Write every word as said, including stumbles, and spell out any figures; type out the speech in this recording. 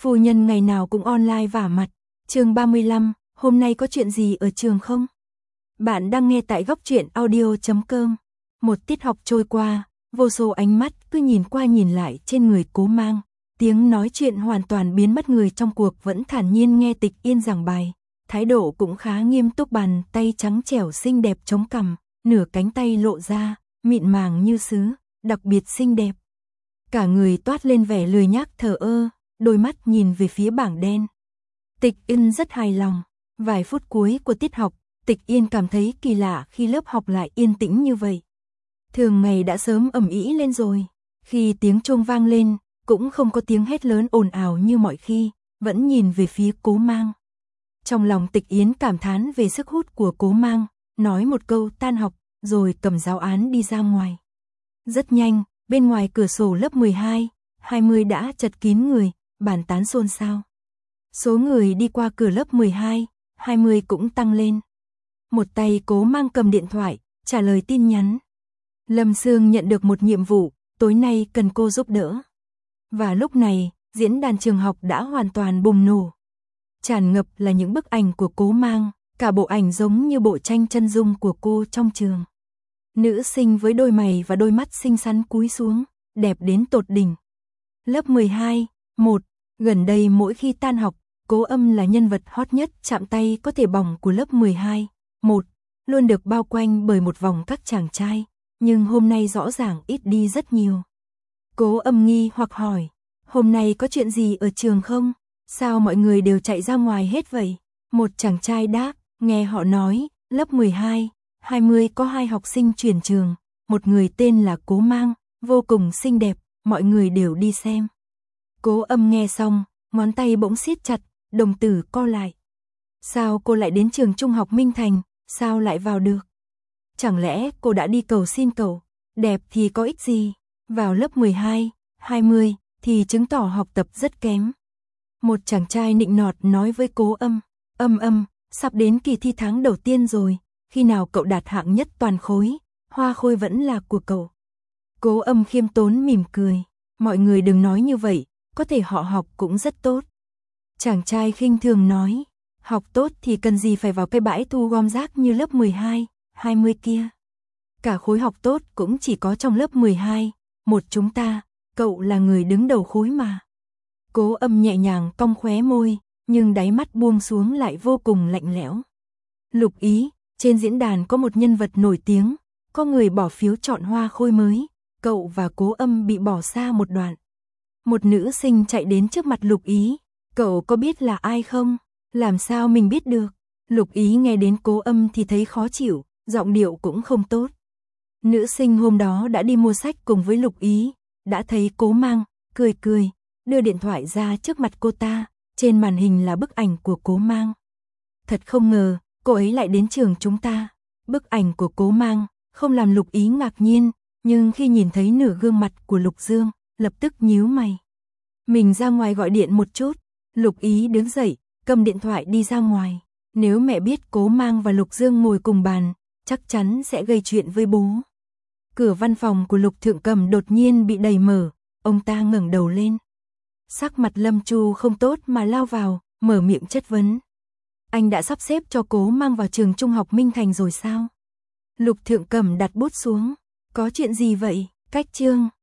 Phu nhân ngày nào cũng online vả mặt. Chương ba mươi lăm, hôm nay có chuyện gì ở trường không? Bạn đang nghe tại góc truyện audio chấm com. Một tiết học trôi qua, vô số ánh mắt cứ nhìn qua nhìn lại trên người Cố Mang. Tiếng nói chuyện hoàn toàn biến mất, người trong cuộc vẫn thản nhiên nghe Tịch Yên giảng bài. Thái độ cũng khá nghiêm túc, bàn tay trắng trẻo xinh đẹp chống cằm, nửa cánh tay lộ ra, mịn màng như sứ, đặc biệt xinh đẹp. Cả người toát lên vẻ lười nhác thờ ơ, đôi mắt nhìn về phía bảng đen. Tịch Yên rất hài lòng. Vài phút cuối của tiết học, Tịch Yên cảm thấy kỳ lạ khi lớp học lại yên tĩnh như vậy. Thường ngày đã sớm ầm ĩ lên rồi. Khi tiếng chuông vang lên, cũng không có tiếng hét lớn ồn ào như mọi khi, vẫn nhìn về phía Cố Mang. Trong lòng Tịch Yến cảm thán về sức hút của Cố Mang, nói một câu tan học, rồi cầm giáo án đi ra ngoài. Rất nhanh, bên ngoài cửa sổ lớp mười hai, hai mươi đã chật kín người, bàn tán xôn xao. Số người đi qua cửa lớp mười hai, hai mươi cũng tăng lên. Một tay Cố Mang cầm điện thoại, trả lời tin nhắn. Lâm Sương nhận được một nhiệm vụ, tối nay cần cô giúp đỡ. Và lúc này, diễn đàn trường học đã hoàn toàn bùng nổ. Tràn ngập là những bức ảnh của Cố Mang, cả bộ ảnh giống như bộ tranh chân dung của cô trong trường. Nữ sinh với đôi mày và đôi mắt xinh xắn cúi xuống, đẹp đến tột đỉnh. Lớp mười hai, một, gần đây mỗi khi tan học, Cố Âm là nhân vật hot nhất chạm tay có thể bỏng của lớp mười hai, một, luôn được bao quanh bởi một vòng các chàng trai, nhưng hôm nay rõ ràng ít đi rất nhiều. Cố Âm nghi hoặc hỏi, hôm nay có chuyện gì ở trường không? Sao mọi người đều chạy ra ngoài hết vậy? Một chàng trai đáp, nghe họ nói, lớp mười hai, hai mươi có hai học sinh chuyển trường, một người tên là Cố Mang, vô cùng xinh đẹp, mọi người đều đi xem. Cố Âm nghe xong, ngón tay bỗng siết chặt, đồng tử co lại. Sao cô lại đến trường trung học Minh Thành, sao lại vào được? Chẳng lẽ cô đã đi cầu xin cậu? Đẹp thì có ích gì? Vào lớp mười hai, hai mươi thì chứng tỏ học tập rất kém. Một chàng trai nịnh nọt nói với Cố Âm, Âm Âm, sắp đến kỳ thi tháng đầu tiên rồi, khi nào cậu đạt hạng nhất toàn khối, hoa khôi vẫn là của cậu. Cố Âm khiêm tốn mỉm cười, mọi người đừng nói như vậy, có thể họ học cũng rất tốt. Chàng trai khinh thường nói, học tốt thì cần gì phải vào cái bãi thu gom rác như lớp mười hai, hai mươi kia. Cả khối học tốt cũng chỉ có trong lớp mười hai, một chúng ta, cậu là người đứng đầu khối mà. Cố Âm nhẹ nhàng cong khóe môi, nhưng đáy mắt buông xuống lại vô cùng lạnh lẽo. Lục Ý, trên diễn đàn có một nhân vật nổi tiếng, có người bỏ phiếu chọn hoa khôi mới, cậu và Cố Âm bị bỏ xa một đoạn. Một nữ sinh chạy đến trước mặt Lục Ý, cậu có biết là ai không? Làm sao mình biết được? Lục Ý nghe đến Cố Âm thì thấy khó chịu, giọng điệu cũng không tốt. Nữ sinh hôm đó đã đi mua sách cùng với Lục Ý, đã thấy Cố Mang, cười cười, đưa điện thoại ra trước mặt cô ta, trên màn hình là bức ảnh của Cố Mang. Thật không ngờ, cô ấy lại đến trường chúng ta. Bức ảnh của Cố Mang không làm Lục Ý ngạc nhiên, nhưng khi nhìn thấy nửa gương mặt của Lục Dương, lập tức nhíu mày. Mình ra ngoài gọi điện một chút. Lục Ý đứng dậy, cầm điện thoại đi ra ngoài. Nếu mẹ biết Cố Mang và Lục Dương ngồi cùng bàn, chắc chắn sẽ gây chuyện với bố. Cửa văn phòng của Lục Thượng Cầm đột nhiên bị đẩy mở, ông ta ngẩng đầu lên. Sắc mặt Lâm Chu không tốt mà lao vào, mở miệng chất vấn. Anh đã sắp xếp cho Cố Mang vào trường trung học Minh Thành rồi sao? Lục Thượng Cầm đặt bút xuống. Có chuyện gì vậy? Cách chương.